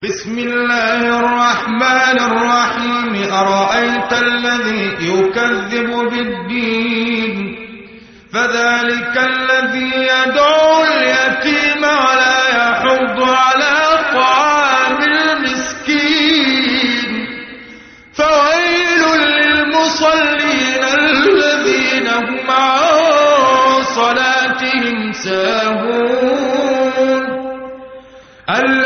بسم الله الرحمن الرحيم أرأيت الذي يكذب بالدين فذلك الذي يدعو اليتيم ولا يحض على طعام المسكين فويل للمصلين الذين هم عن صلاتهم ساهون